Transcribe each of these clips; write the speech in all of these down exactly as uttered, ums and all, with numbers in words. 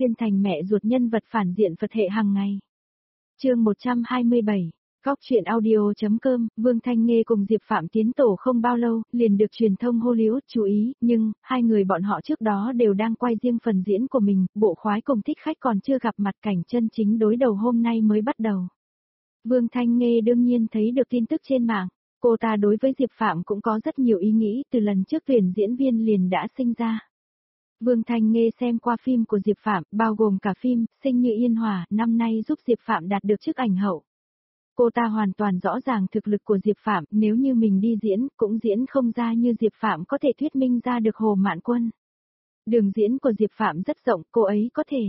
xuyên thành mẹ ruột nhân vật phản diện Phật hệ hàng ngày. Chương một trăm hai mươi bảy, Góc truyện audio.com, Vương Thanh Nghê cùng Diệp Phạm tiến tổ không bao lâu, liền được truyền thông Hollywood chú ý, nhưng, hai người bọn họ trước đó đều đang quay riêng phần diễn của mình, Bộ Khoái cùng Thích Khách còn chưa gặp mặt, cảnh chân chính đối đầu hôm nay mới bắt đầu. Vương Thanh Nghê đương nhiên thấy được tin tức trên mạng, cô ta đối với Diệp Phạm cũng có rất nhiều ý nghĩ từ lần trước tuyển diễn viên liền đã sinh ra. Vương Thanh Nghê xem qua phim của Diệp Phạm, bao gồm cả phim Sinh Như Yên Hòa, năm nay giúp Diệp Phạm đạt được chức ảnh hậu. Cô ta hoàn toàn rõ ràng thực lực của Diệp Phạm, nếu như mình đi diễn, cũng diễn không ra như Diệp Phạm có thể thuyết minh ra được Hồ Mạn Quân. Đường diễn của Diệp Phạm rất rộng, cô ấy có thể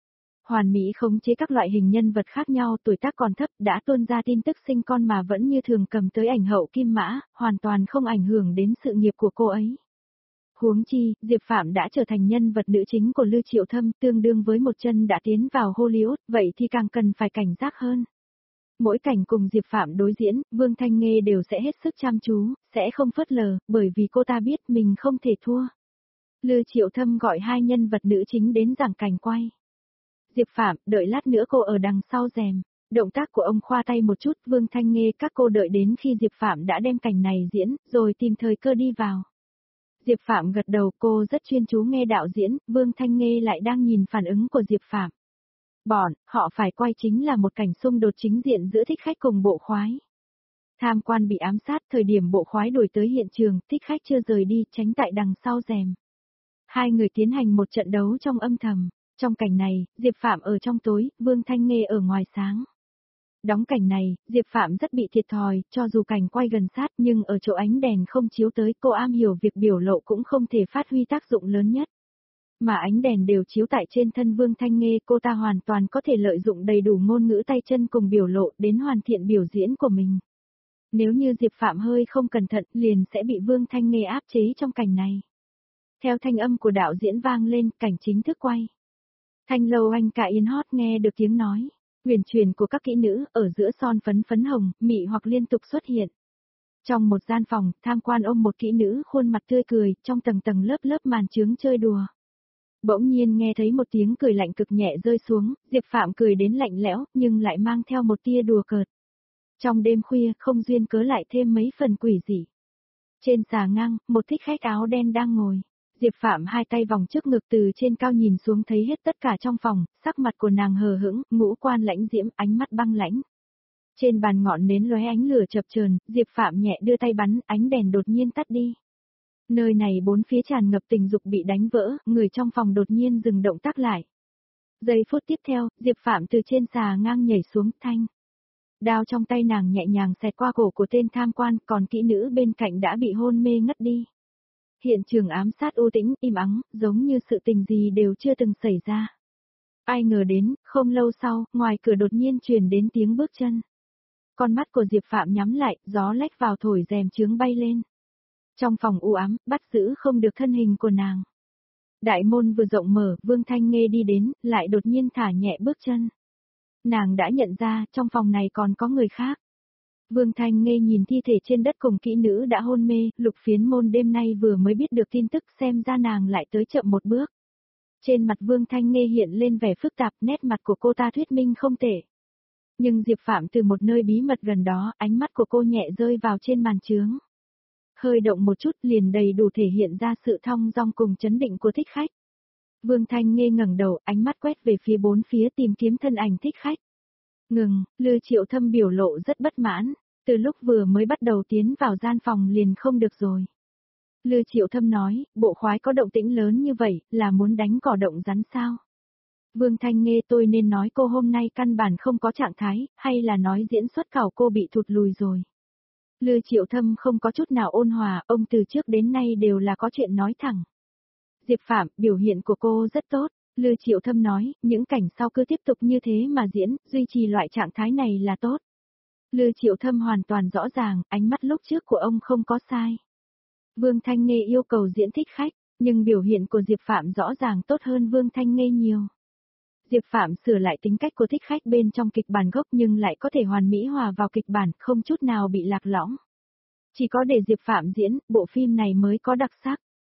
hoàn mỹ khống chế các loại hình nhân vật khác nhau, tuổi tác còn thấp đã tuôn ra tin tức sinh con mà vẫn như thường cầm tới ảnh hậu kim mã, hoàn toàn không ảnh hưởng đến sự nghiệp của cô ấy. Huống chi, Diệp Phạm đã trở thành nhân vật nữ chính của Lưu Triệu Thâm, tương đương với một chân đã tiến vào Hollywood, vậy thì càng cần phải cảnh giác hơn. Mỗi cảnh cùng Diệp Phạm đối diễn, Vương Thanh Nghê đều sẽ hết sức chăm chú, sẽ không phớt lờ, bởi vì cô ta biết mình không thể thua. Lưu Triệu Thâm gọi hai nhân vật nữ chính đến giảng cảnh quay. Diệp Phạm, đợi lát nữa cô ở đằng sau rèm. Động tác của ông khoa tay một chút, Vương Thanh Nghê các cô đợi đến khi Diệp Phạm đã đem cảnh này diễn, rồi tìm thời cơ đi vào. Diệp Phạm gật đầu, cô rất chuyên chú nghe đạo diễn, Vương Thanh Nghê lại đang nhìn phản ứng của Diệp Phạm. Bọn, họ phải quay chính là một cảnh xung đột chính diện giữa Thích Khách cùng Bộ Khoái. Tham quan bị ám sát, thời điểm Bộ Khoái đuổi tới hiện trường, Thích Khách chưa rời đi, tránh tại đằng sau rèm. Hai người tiến hành một trận đấu trong âm thầm. Trong cảnh này, Diệp Phạm ở trong tối, Vương Thanh Nghê ở ngoài sáng. Đóng cảnh này, Diệp Phạm rất bị thiệt thòi, cho dù cảnh quay gần sát nhưng ở chỗ ánh đèn không chiếu tới, cô am hiểu việc biểu lộ cũng không thể phát huy tác dụng lớn nhất. Mà ánh đèn đều chiếu tại trên thân Vương Thanh Nghê, cô ta hoàn toàn có thể lợi dụng đầy đủ ngôn ngữ tay chân cùng biểu lộ đến hoàn thiện biểu diễn của mình. Nếu như Diệp Phạm hơi không cẩn thận, liền sẽ bị Vương Thanh Nghê áp chế trong cảnh này. Theo thanh âm của đạo diễn vang lên, cảnh chính thức quay. Thanh lâu anh cả yên hót nghe được tiếng nói, huyền truyền của các kỹ nữ, ở giữa son phấn phấn hồng, mị hoặc liên tục xuất hiện. Trong một gian phòng, tham quan ôm một kỹ nữ khuôn mặt tươi cười, trong tầng tầng lớp lớp màn chướng chơi đùa. Bỗng nhiên nghe thấy một tiếng cười lạnh cực nhẹ rơi xuống, Diệp Phạm cười đến lạnh lẽo, nhưng lại mang theo một tia đùa cợt. Trong đêm khuya, không duyên cớ lại thêm mấy phần quỷ dị. Trên xà ngang, một thích khách áo đen đang ngồi. Diệp Phạm hai tay vòng trước ngực từ trên cao nhìn xuống thấy hết tất cả trong phòng, sắc mặt của nàng hờ hững, ngũ quan lãnh diễm, ánh mắt băng lãnh. Trên bàn ngọn nến lóe ánh lửa chập chờn, Diệp Phạm nhẹ đưa tay bắn, ánh đèn đột nhiên tắt đi. Nơi này bốn phía tràn ngập tình dục bị đánh vỡ, người trong phòng đột nhiên dừng động tác lại. Giây phút tiếp theo, Diệp Phạm từ trên xà ngang nhảy xuống, thanh. Đao trong tay nàng nhẹ nhàng xẹt qua cổ của tên tham quan, còn kỹ nữ bên cạnh đã bị hôn mê ngất đi. Hiện trường ám sát u tĩnh, im ắng, giống như sự tình gì đều chưa từng xảy ra. Ai ngờ đến, không lâu sau, ngoài cửa đột nhiên truyền đến tiếng bước chân. Con mắt của Diệp Phạm nhắm lại, gió lách vào thổi rèm chướng bay lên. Trong phòng u ám, bắt giữ không được thân hình của nàng. Đại môn vừa rộng mở, Vương Thanh Nghê đi đến, lại đột nhiên thả nhẹ bước chân. Nàng đã nhận ra, trong phòng này còn có người khác. Vương Thanh Nghê nhìn thi thể trên đất cùng kỹ nữ đã hôn mê, Lục Phiến Môn đêm nay vừa mới biết được tin tức, xem ra nàng lại tới chậm một bước. Trên mặt Vương Thanh Nghê hiện lên vẻ phức tạp, nét mặt của cô ta thuyết minh không tệ. Nhưng Diệp Phạm từ một nơi bí mật gần đó, ánh mắt của cô nhẹ rơi vào trên màn chướng. Hơi động một chút liền đầy đủ thể hiện ra sự thong dong cùng chấn định của thích khách. Vương Thanh Nghê ngẩng đầu, ánh mắt quét về phía bốn phía tìm kiếm thân ảnh thích khách. Ngừng, Lưu Triệu Thâm biểu lộ rất bất mãn, từ lúc vừa mới bắt đầu tiến vào gian phòng liền không được rồi. Lưu Triệu Thâm nói, Bộ Khoái có động tĩnh lớn như vậy, là muốn đánh cỏ động rắn sao? Vương Thanh Nghê, tôi nên nói cô hôm nay căn bản không có trạng thái, hay là nói diễn xuất khảo cô bị thụt lùi rồi? Lưu Triệu Thâm không có chút nào ôn hòa, ông từ trước đến nay đều là có chuyện nói thẳng. Diệp Phạm, biểu hiện của cô rất tốt. Lưu Triệu Thâm nói, những cảnh sau cứ tiếp tục như thế mà diễn, duy trì loại trạng thái này là tốt. Lưu Triệu Thâm hoàn toàn rõ ràng, ánh mắt lúc trước của ông không có sai. Vương Thanh Nghê yêu cầu diễn thích khách, nhưng biểu hiện của Diệp Phạm rõ ràng tốt hơn Vương Thanh Nghê nhiều. Diệp Phạm sửa lại tính cách của thích khách bên trong kịch bản gốc nhưng lại có thể hoàn mỹ hòa vào kịch bản, không chút nào bị lạc lõng. Chỉ có để Diệp Phạm diễn, bộ phim này mới có đặc sắc.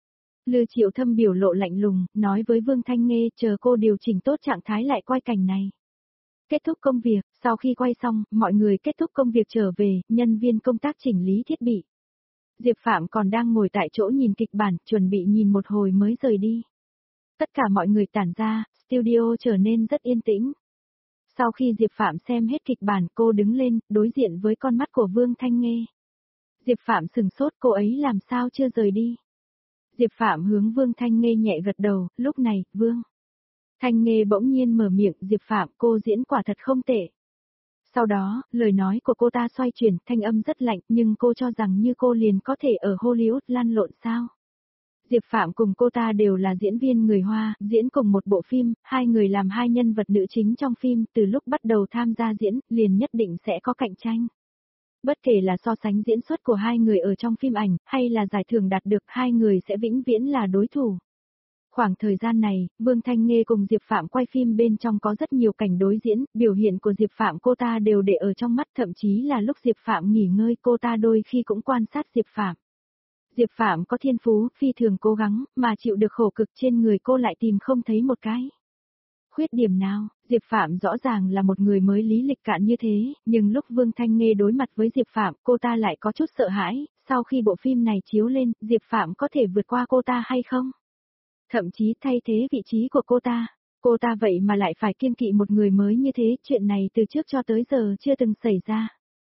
Lư Triệu Thâm biểu lộ lạnh lùng, nói với Vương Thanh Nghê chờ cô điều chỉnh tốt trạng thái lại quay cảnh này. Kết thúc công việc, sau khi quay xong, mọi người kết thúc công việc trở về, nhân viên công tác chỉnh lý thiết bị. Diệp Phạm còn đang ngồi tại chỗ nhìn kịch bản, chuẩn bị nhìn một hồi mới rời đi. Tất cả mọi người tản ra, studio trở nên rất yên tĩnh. Sau khi Diệp Phạm xem hết kịch bản, cô đứng lên, đối diện với con mắt của Vương Thanh Nghê. Diệp Phạm sừng sốt, cô ấy làm sao chưa rời đi. Diệp Phạm hướng Vương Thanh Nghê nhẹ gật đầu, lúc này, Vương Thanh Nghê bỗng nhiên mở miệng, Diệp Phạm, cô diễn quả thật không tệ. Sau đó, lời nói của cô ta xoay chuyển, thanh âm rất lạnh, nhưng cô cho rằng như cô liền có thể ở Hollywood lăn lộn sao? Diệp Phạm cùng cô ta đều là diễn viên người Hoa, diễn cùng một bộ phim, hai người làm hai nhân vật nữ chính trong phim, từ lúc bắt đầu tham gia diễn, liền nhất định sẽ có cạnh tranh. Bất kể là so sánh diễn xuất của hai người ở trong phim ảnh, hay là giải thưởng đạt được, hai người sẽ vĩnh viễn là đối thủ. Khoảng thời gian này, Vương Thanh Nghê cùng Diệp Phạm quay phim bên trong có rất nhiều cảnh đối diễn, biểu hiện của Diệp Phạm cô ta đều để ở trong mắt, thậm chí là lúc Diệp Phạm nghỉ ngơi cô ta đôi khi cũng quan sát Diệp Phạm. Diệp Phạm có thiên phú, phi thường cố gắng, mà chịu được khổ cực trên người cô lại tìm không thấy một cái. Khuyết điểm nào, Diệp Phạm rõ ràng là một người mới lý lịch cạn như thế, nhưng lúc Vương Thanh Nghê đối mặt với Diệp Phạm, cô ta lại có chút sợ hãi, sau khi bộ phim này chiếu lên, Diệp Phạm có thể vượt qua cô ta hay không? Thậm chí thay thế vị trí của cô ta. Cô ta vậy mà lại phải kiêng kỵ một người mới như thế, chuyện này từ trước cho tới giờ chưa từng xảy ra.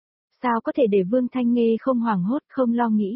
Sao có thể để Vương Thanh Nghê không hoảng hốt, không lo nghĩ?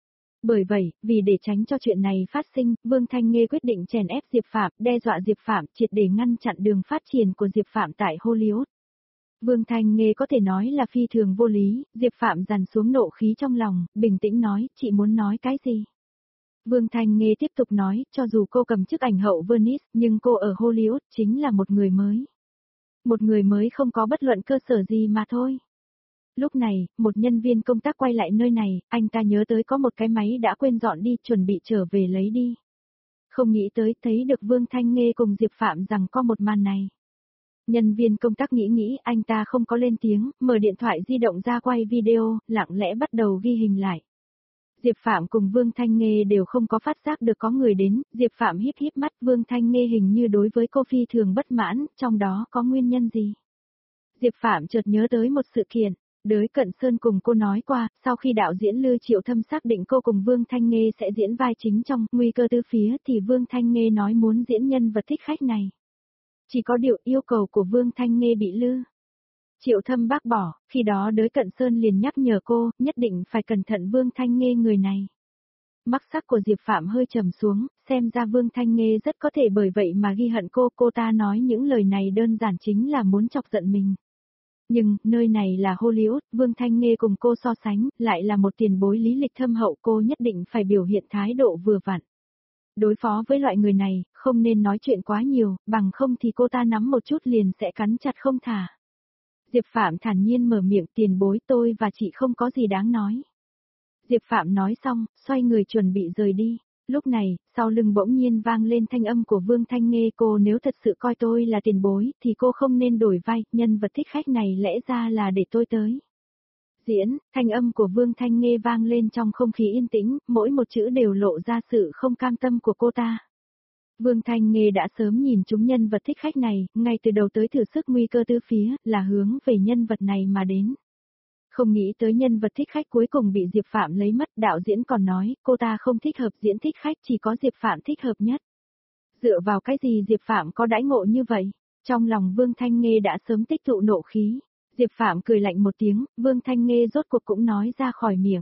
Bởi vậy, vì để tránh cho chuyện này phát sinh, Vương Thanh Nghê quyết định chèn ép Diệp Phạm, đe dọa Diệp Phạm, triệt để ngăn chặn đường phát triển của Diệp Phạm tại Hollywood. Vương Thanh Nghê có thể nói là phi thường vô lý, Diệp Phạm dằn xuống nộ khí trong lòng, bình tĩnh nói, chị muốn nói cái gì? Vương Thanh Nghê tiếp tục nói, cho dù cô cầm chức ảnh hậu Venice, nhưng cô ở Hollywood chính là một người mới. Một người mới không có bất luận cơ sở gì mà thôi. Lúc này, một nhân viên công tác quay lại nơi này, anh ta nhớ tới có một cái máy đã quên dọn đi, chuẩn bị trở về lấy đi. Không nghĩ tới thấy được Vương Thanh Nghê cùng Diệp Phạm rằng có một màn này. Nhân viên công tác nghĩ nghĩ, anh ta không có lên tiếng, mở điện thoại di động ra quay video, lặng lẽ bắt đầu ghi hình lại. Diệp Phạm cùng Vương Thanh Nghê đều không có phát giác được có người đến, Diệp Phạm híp híp mắt, Vương Thanh Nghê hình như đối với cô phi thường bất mãn, trong đó có nguyên nhân gì? Diệp Phạm chợt nhớ tới một sự kiện, Đới Cận Sơn cùng cô nói qua, sau khi đạo diễn Lư Triệu Thâm xác định cô cùng Vương Thanh Nghê sẽ diễn vai chính trong Nguy cơ tứ phía thì Vương Thanh Nghê nói muốn diễn nhân vật thích khách này. Chỉ có điều yêu cầu của Vương Thanh Nghê bị Lư Triệu Thâm bác bỏ, khi đó Đới Cận Sơn liền nhắc nhở cô, nhất định phải cẩn thận Vương Thanh Nghê người này. Mắt sắc của Diệp Phạm hơi trầm xuống, xem ra Vương Thanh Nghê rất có thể bởi vậy mà ghi hận cô, cô ta nói những lời này đơn giản chính là muốn chọc giận mình. Nhưng, nơi này là Hollywood, Vương Thanh Nghê cùng cô so sánh, lại là một tiền bối lý lịch thâm hậu, cô nhất định phải biểu hiện thái độ vừa vặn. Đối phó với loại người này, không nên nói chuyện quá nhiều, bằng không thì cô ta nắm một chút liền sẽ cắn chặt không thả. Diệp Phạm thản nhiên mở miệng, tiền bối, tôi và chị không có gì đáng nói. Diệp Phạm nói xong, xoay người chuẩn bị rời đi. Lúc này, sau lưng bỗng nhiên vang lên thanh âm của Vương Thanh Nghê, cô nếu thật sự coi tôi là tiền bối, thì cô không nên đổi vai, nhân vật thích khách này lẽ ra là để tôi tới diễn. Thanh âm của Vương Thanh Nghê vang lên trong không khí yên tĩnh, mỗi một chữ đều lộ ra sự không cam tâm của cô ta. Vương Thanh Nghê đã sớm nhìn chúng nhân vật thích khách này, ngay từ đầu tới thử sức nguy cơ tứ phía, là hướng về nhân vật này mà đến. Không nghĩ tới nhân vật thích khách cuối cùng bị Diệp Phạm lấy mất, đạo diễn còn nói, cô ta không thích hợp diễn thích khách, chỉ có Diệp Phạm thích hợp nhất. Dựa vào cái gì Diệp Phạm có đãi ngộ như vậy? Trong lòng Vương Thanh Nghê đã sớm tích tụ nộ khí. Diệp Phạm cười lạnh một tiếng, Vương Thanh Nghê rốt cuộc cũng nói ra khỏi miệng.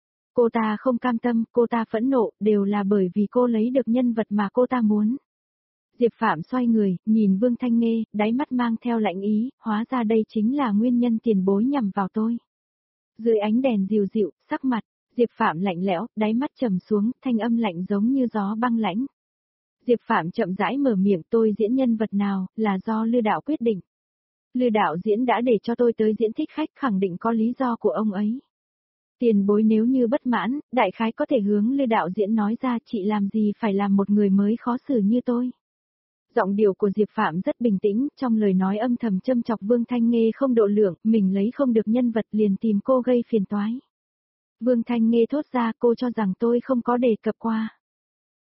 Cô ta không cam tâm, cô ta phẫn nộ, đều là bởi vì cô lấy được nhân vật mà cô ta muốn. Diệp Phạm xoay người, nhìn Vương Thanh Nghê, đáy mắt mang theo lạnh ý, hóa ra đây chính là nguyên nhân tiền bối nhằm vào tôi. Dưới ánh đèn dịu dịu, sắc mặt, Diệp Phạm lạnh lẽo, đáy mắt trầm xuống, thanh âm lạnh giống như gió băng lãnh. Diệp Phạm chậm rãi mở miệng, tôi diễn nhân vật nào, là do Lư đạo quyết định. Lư đạo diễn đã để cho tôi tới diễn thích khách, khẳng định có lý do của ông ấy. Tiền bối nếu như bất mãn, đại khái có thể hướng Lư đạo diễn nói ra, chị làm gì phải làm một người mới khó xử như tôi. Giọng điệu của Diệp Phạm rất bình tĩnh, trong lời nói âm thầm châm chọc Vương Thanh Nghê không độ lượng, mình lấy không được nhân vật liền tìm cô gây phiền toái. Vương Thanh Nghê thốt ra, cô cho rằng tôi không có đề cập qua.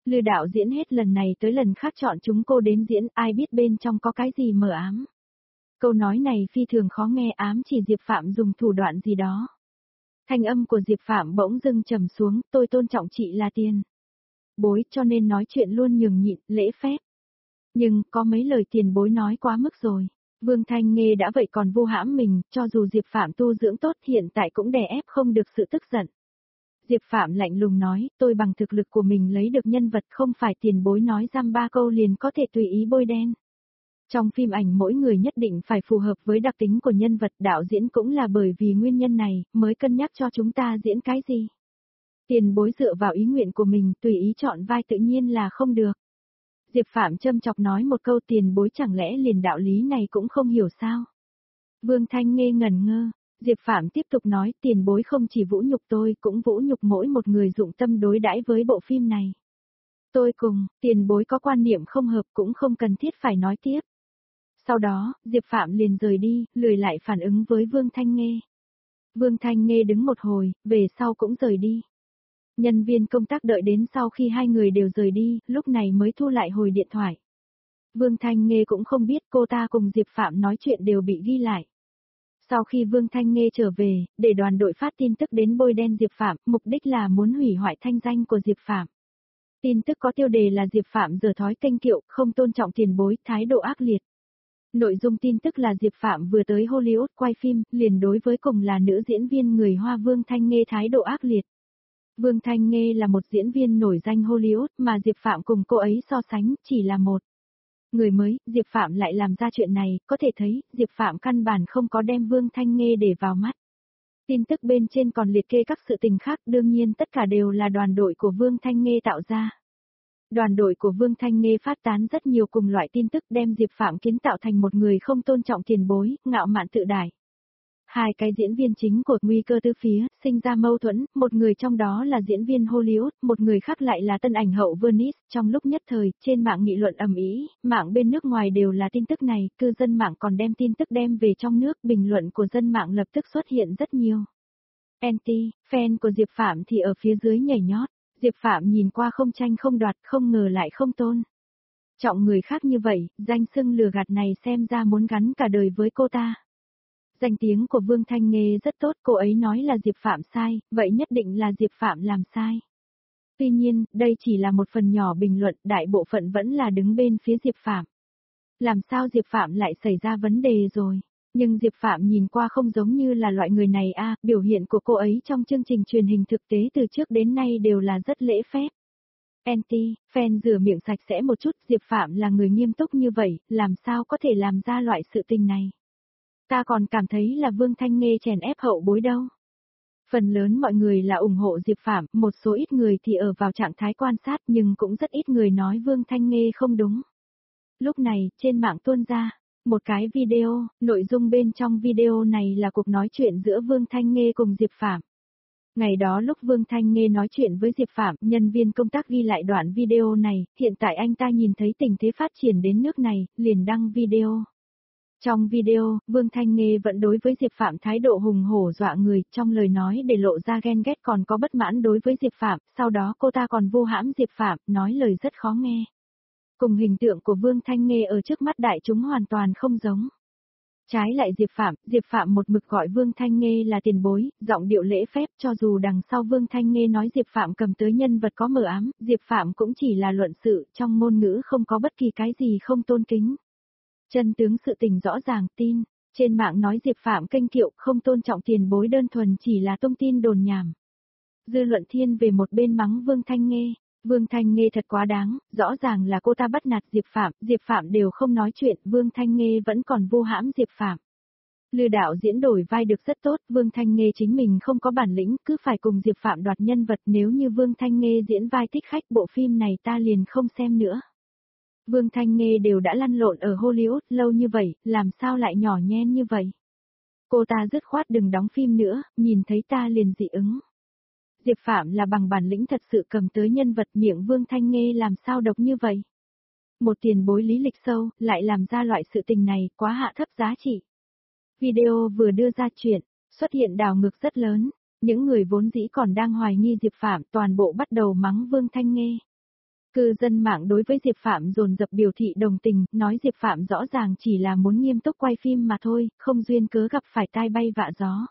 Lư đạo diễn hết lần này tới lần khác chọn chúng cô đến diễn, ai biết bên trong có cái gì mờ ám. Câu nói này phi thường khó nghe, ám chỉ Diệp Phạm dùng thủ đoạn gì đó. Thanh âm của Diệp Phạm bỗng dưng trầm xuống, tôi tôn trọng chị là tiền bối cho nên nói chuyện luôn nhường nhịn, lễ phép. Nhưng có mấy lời tiền bối nói quá mức rồi. Vương Thanh Nghê đã vậy còn vu hãm mình, cho dù Diệp Phạm tu dưỡng tốt hiện tại cũng đè ép không được sự tức giận. Diệp Phạm lạnh lùng nói, tôi bằng thực lực của mình lấy được nhân vật, không phải tiền bối nói giam ba câu liền có thể tùy ý bôi đen. Trong phim ảnh mỗi người nhất định phải phù hợp với đặc tính của nhân vật, đạo diễn cũng là bởi vì nguyên nhân này, mới cân nhắc cho chúng ta diễn cái gì. Tiền bối dựa vào ý nguyện của mình, tùy ý chọn vai tự nhiên là không được. Diệp Phạm châm chọc nói một câu, tiền bối chẳng lẽ liền đạo lý này cũng không hiểu sao. Vương Thanh Nghê ngẩn ngơ, Diệp Phạm tiếp tục nói, tiền bối không chỉ vũ nhục tôi cũng vũ nhục mỗi một người dụng tâm đối đãi với bộ phim này. Tôi cùng, tiền bối có quan niệm không hợp cũng không cần thiết phải nói tiếp. Sau đó, Diệp Phạm liền rời đi, lười lại phản ứng với Vương Thanh Nghê. Vương Thanh Nghê đứng một hồi, về sau cũng rời đi. Nhân viên công tác đợi đến sau khi hai người đều rời đi, lúc này mới thu lại hồi điện thoại. Vương Thanh Nghê cũng không biết cô ta cùng Diệp Phạm nói chuyện đều bị ghi lại. Sau khi Vương Thanh Nghê trở về, để đoàn đội phát tin tức đến bôi đen Diệp Phạm, mục đích là muốn hủy hoại thanh danh của Diệp Phạm. Tin tức có tiêu đề là Diệp Phạm giở thói kênh kiệu, không tôn trọng tiền bối, thái độ ác liệt. Nội dung tin tức là Diệp Phạm vừa tới Hollywood quay phim, liền đối với cùng là nữ diễn viên người Hoa Vương Thanh Nghê thái độ ác liệt. Vương Thanh Nghê là một diễn viên nổi danh Hollywood mà Diệp Phạm cùng cô ấy so sánh chỉ là một người mới, Diệp Phạm lại làm ra chuyện này, có thể thấy, Diệp Phạm căn bản không có đem Vương Thanh Nghê để vào mắt. Tin tức bên trên còn liệt kê các sự tình khác, đương nhiên tất cả đều là đoàn đội của Vương Thanh Nghê tạo ra. Đoàn đội của Vương Thanh Nghê phát tán rất nhiều cùng loại tin tức đem Diệp Phạm kiến tạo thành một người không tôn trọng tiền bối, ngạo mạn tự đại. Hai cái diễn viên chính của Nguy cơ tứ phía, sinh ra mâu thuẫn, một người trong đó là diễn viên Hollywood, một người khác lại là tân ảnh hậu Venice. Trong lúc nhất thời, trên mạng nghị luận ầm ĩ, mạng bên nước ngoài đều là tin tức này, cư dân mạng còn đem tin tức đem về trong nước, bình luận của dân mạng lập tức xuất hiện rất nhiều. Anti, fan của Diệp Phạm thì ở phía dưới nhảy nhót, Diệp Phạm nhìn qua không tranh không đoạt, không ngờ lại không tôn trọng người khác như vậy, danh xưng lừa gạt này xem ra muốn gắn cả đời với cô ta. Danh tiếng của Vương Thanh Nghê rất tốt, cô ấy nói là Diệp Phạm sai, vậy nhất định là Diệp Phạm làm sai. Tuy nhiên, đây chỉ là một phần nhỏ bình luận, đại bộ phận vẫn là đứng bên phía Diệp Phạm. Làm sao Diệp Phạm lại xảy ra vấn đề rồi? Nhưng Diệp Phạm nhìn qua không giống như là loại người này a, à, biểu hiện của cô ấy trong chương trình truyền hình thực tế từ trước đến nay đều là rất lễ phép. Anti, fan rửa miệng sạch sẽ một chút, Diệp Phạm là người nghiêm túc như vậy, làm sao có thể làm ra loại sự tình này? Ta còn cảm thấy là Vương Thanh Nghê chèn ép hậu bối đâu. Phần lớn mọi người là ủng hộ Diệp Phạm, một số ít người thì ở vào trạng thái quan sát nhưng cũng rất ít người nói Vương Thanh Nghê không đúng. Lúc này, trên mạng tuôn ra một cái video, nội dung bên trong video này là cuộc nói chuyện giữa Vương Thanh Nghê cùng Diệp Phạm. Ngày đó lúc Vương Thanh Nghê nói chuyện với Diệp Phạm, nhân viên công tác ghi lại đoạn video này, hiện tại anh ta nhìn thấy tình thế phát triển đến nước này, liền đăng video. Trong video, Vương Thanh Nghê vẫn đối với Diệp Phạm thái độ hùng hổ dọa người, trong lời nói để lộ ra ghen ghét còn có bất mãn đối với Diệp Phạm, sau đó cô ta còn vu hãm Diệp Phạm, nói lời rất khó nghe. Cùng hình tượng của Vương Thanh Nghê ở trước mắt đại chúng hoàn toàn không giống. Trái lại Diệp Phạm, Diệp Phạm một mực gọi Vương Thanh Nghê là tiền bối, giọng điệu lễ phép, cho dù đằng sau Vương Thanh Nghê nói Diệp Phạm cầm tới nhân vật có mờ ám, Diệp Phạm cũng chỉ là luận sự, trong ngôn ngữ không có bất kỳ cái gì không tôn kính. Chân tướng sự tình rõ ràng, tin, trên mạng nói Diệp Phạm kênh kiệu, không tôn trọng tiền bối đơn thuần chỉ là thông tin đồn nhảm. Dư luận thiên về một bên mắng Vương Thanh Nghê, Vương Thanh Nghê thật quá đáng, rõ ràng là cô ta bắt nạt Diệp Phạm, Diệp Phạm đều không nói chuyện, Vương Thanh Nghê vẫn còn vu hãm Diệp Phạm. Lư đạo diễn đổi vai được rất tốt, Vương Thanh Nghê chính mình không có bản lĩnh, cứ phải cùng Diệp Phạm đoạt nhân vật, nếu như Vương Thanh Nghê diễn vai thích khách bộ phim này ta liền không xem nữa. Vương Thanh Nghê đều đã lăn lộn ở Hollywood lâu như vậy, làm sao lại nhỏ nhen như vậy? Cô ta dứt khoát đừng đóng phim nữa, nhìn thấy ta liền dị ứng. Diệp Phạm là bằng bản lĩnh thật sự cầm tới nhân vật, miệng Vương Thanh Nghê làm sao độc như vậy? Một tiền bối lý lịch sâu, lại làm ra loại sự tình này, quá hạ thấp giá trị. Video vừa đưa ra chuyện, xuất hiện đảo ngược rất lớn, những người vốn dĩ còn đang hoài nghi Diệp Phạm toàn bộ bắt đầu mắng Vương Thanh Nghê. Cư dân mạng đối với Diệp Phạm dồn dập biểu thị đồng tình, nói Diệp Phạm rõ ràng chỉ là muốn nghiêm túc quay phim mà thôi, không duyên cớ gặp phải tai bay vạ gió.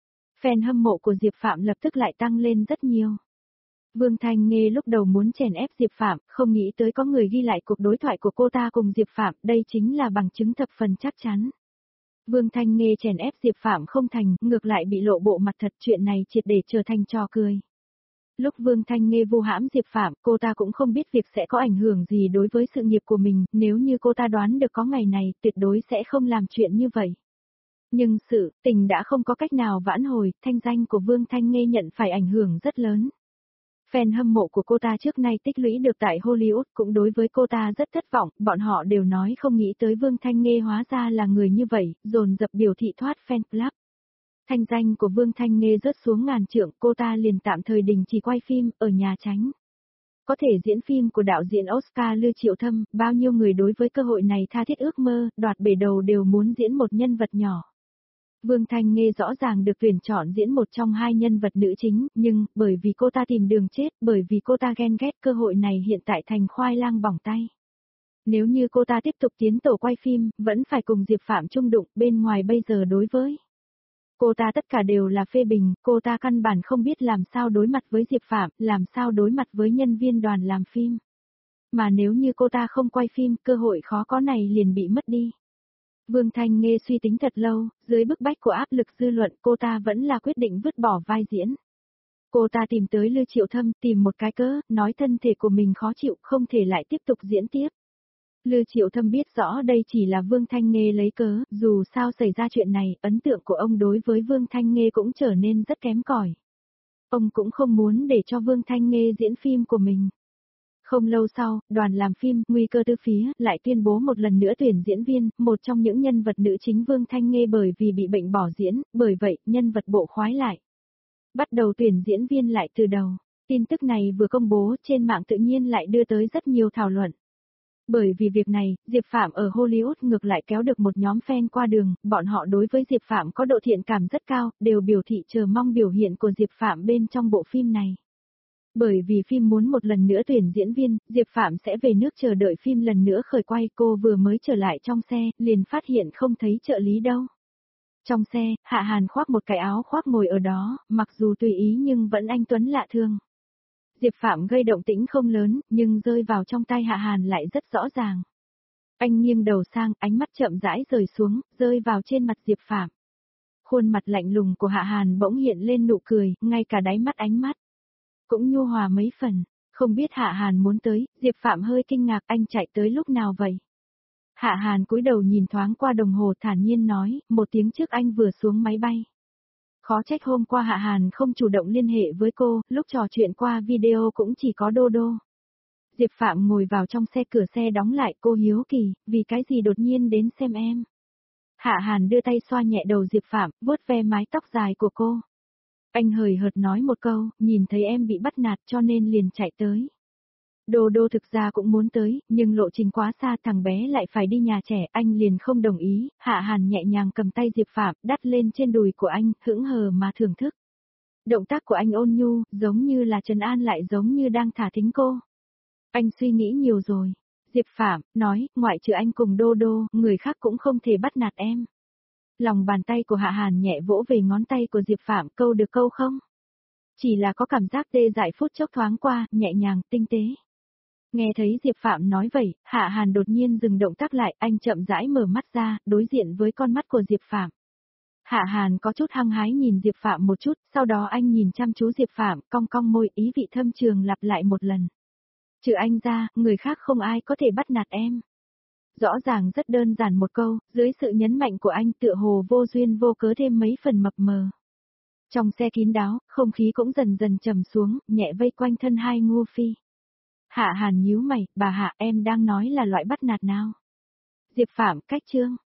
Fan hâm mộ của Diệp Phạm lập tức lại tăng lên rất nhiều. Vương Thanh Nghê lúc đầu muốn chèn ép Diệp Phạm, không nghĩ tới có người ghi lại cuộc đối thoại của cô ta cùng Diệp Phạm, đây chính là bằng chứng thập phần chắc chắn. Vương Thanh Nghê chèn ép Diệp Phạm không thành, ngược lại bị lộ bộ mặt thật, chuyện này triệt để trở thành trò cười. Lúc Vương Thanh Nghê vu hãm Diệp Phạm, cô ta cũng không biết việc sẽ có ảnh hưởng gì đối với sự nghiệp của mình, nếu như cô ta đoán được có ngày này, tuyệt đối sẽ không làm chuyện như vậy. Nhưng sự tình đã không có cách nào vãn hồi, thanh danh của Vương Thanh Nghê nhận phải ảnh hưởng rất lớn. Fan hâm mộ của cô ta trước nay tích lũy được tại Hollywood cũng đối với cô ta rất thất vọng, bọn họ đều nói không nghĩ tới Vương Thanh Nghê hóa ra là người như vậy, dồn dập biểu thị thoát fan club. Thanh danh của Vương Thanh Nghê rớt xuống ngàn trượng, cô ta liền tạm thời đình chỉ quay phim, ở nhà tránh. Có thể diễn phim của đạo diễn Oscar Lưu Triệu Thâm, bao nhiêu người đối với cơ hội này tha thiết ước mơ, đoạt bể đầu đều muốn diễn một nhân vật nhỏ. Vương Thanh Nghê rõ ràng được tuyển chọn diễn một trong hai nhân vật nữ chính, nhưng, bởi vì cô ta tìm đường chết, bởi vì cô ta ghen ghét cơ hội này hiện tại thành khoai lang bỏng tay. Nếu như cô ta tiếp tục tiến tổ quay phim, vẫn phải cùng Diệp Phạm chung đụng, bên ngoài bây giờ đối với. Cô ta tất cả đều là phê bình, cô ta căn bản không biết làm sao đối mặt với Diệp Phạm, làm sao đối mặt với nhân viên đoàn làm phim. Mà nếu như cô ta không quay phim, cơ hội khó có này liền bị mất đi. Vương Thanh Nghê suy tính thật lâu, dưới bức bách của áp lực dư luận cô ta vẫn là quyết định vứt bỏ vai diễn. Cô ta tìm tới Lưu Triệu Thâm, tìm một cái cớ, nói thân thể của mình khó chịu, không thể lại tiếp tục diễn tiếp. Lưu Triệu Thâm biết rõ đây chỉ là Vương Thanh Nghê lấy cớ, dù sao xảy ra chuyện này, ấn tượng của ông đối với Vương Thanh Nghê cũng trở nên rất kém cỏi. Ông cũng không muốn để cho Vương Thanh Nghê diễn phim của mình. Không lâu sau, đoàn làm phim Nguy cơ từ phía lại tuyên bố một lần nữa tuyển diễn viên, một trong những nhân vật nữ chính Vương Thanh Nghê bởi vì bị bệnh bỏ diễn, bởi vậy nhân vật bộ khoái lại. Bắt đầu tuyển diễn viên lại từ đầu. Tin tức này vừa công bố trên mạng tự nhiên lại đưa tới rất nhiều thảo luận. Bởi vì việc này, Diệp Phạm ở Hollywood ngược lại kéo được một nhóm fan qua đường, bọn họ đối với Diệp Phạm có độ thiện cảm rất cao, đều biểu thị chờ mong biểu hiện của Diệp Phạm bên trong bộ phim này. Bởi vì phim muốn một lần nữa tuyển diễn viên, Diệp Phạm sẽ về nước chờ đợi phim lần nữa khởi quay, cô vừa mới trở lại trong xe, liền phát hiện không thấy trợ lý đâu. Trong xe, Hạ Hàn khoác một cái áo khoác ngồi ở đó, mặc dù tùy ý nhưng vẫn anh tuấn lạ thường. Diệp Phạm gây động tĩnh không lớn, nhưng rơi vào trong tay Hạ Hàn lại rất rõ ràng. Anh nghiêng đầu sang, ánh mắt chậm rãi rời xuống, rơi vào trên mặt Diệp Phạm. Khuôn mặt lạnh lùng của Hạ Hàn bỗng hiện lên nụ cười, ngay cả đáy mắt ánh mắt cũng nhu hòa mấy phần, không biết Hạ Hàn muốn tới, Diệp Phạm hơi kinh ngạc, anh chạy tới lúc nào vậy? Hạ Hàn cúi đầu nhìn thoáng qua đồng hồ thản nhiên nói, một tiếng trước anh vừa xuống máy bay. Khó trách hôm qua Hạ Hàn không chủ động liên hệ với cô, lúc trò chuyện qua video cũng chỉ có Đô Đô. Diệp Phạm ngồi vào trong xe, cửa xe đóng lại, cô hiếu kỳ, vì cái gì đột nhiên đến xem em. Hạ Hàn đưa tay xoa nhẹ đầu Diệp Phạm, vuốt ve mái tóc dài của cô. Anh hời hợt nói một câu, nhìn thấy em bị bắt nạt cho nên liền chạy tới. Đô Đô thực ra cũng muốn tới, nhưng lộ trình quá xa, thằng bé lại phải đi nhà trẻ, anh liền không đồng ý. Hạ Hàn nhẹ nhàng cầm tay Diệp Phạm, đắt lên trên đùi của anh, hững hờ mà thưởng thức. Động tác của anh ôn nhu, giống như là trấn an lại giống như đang thả thính cô. Anh suy nghĩ nhiều rồi. Diệp Phạm nói, ngoại trừ anh cùng Đô Đô, người khác cũng không thể bắt nạt em. Lòng bàn tay của Hạ Hàn nhẹ vỗ về ngón tay của Diệp Phạm, câu được câu không? Chỉ là có cảm giác tê dại phút chốc thoáng qua, nhẹ nhàng, tinh tế. Nghe thấy Diệp Phạm nói vậy, Hạ Hàn đột nhiên dừng động tác lại, anh chậm rãi mở mắt ra, đối diện với con mắt của Diệp Phạm. Hạ Hàn có chút hăng hái nhìn Diệp Phạm một chút, sau đó anh nhìn chăm chú Diệp Phạm, cong cong môi, ý vị thâm trường lặp lại một lần. Trừ anh ra, người khác không ai có thể bắt nạt em. Rõ ràng rất đơn giản một câu, dưới sự nhấn mạnh của anh tựa hồ vô duyên vô cớ thêm mấy phần mập mờ. Trong xe kín đáo, không khí cũng dần dần trầm xuống, nhẹ vây quanh thân hai Ngô Phi. Hạ Hàn nhíu mày, bà Hạ em đang nói là loại bắt nạt nào? Diệp Phạm cách chương.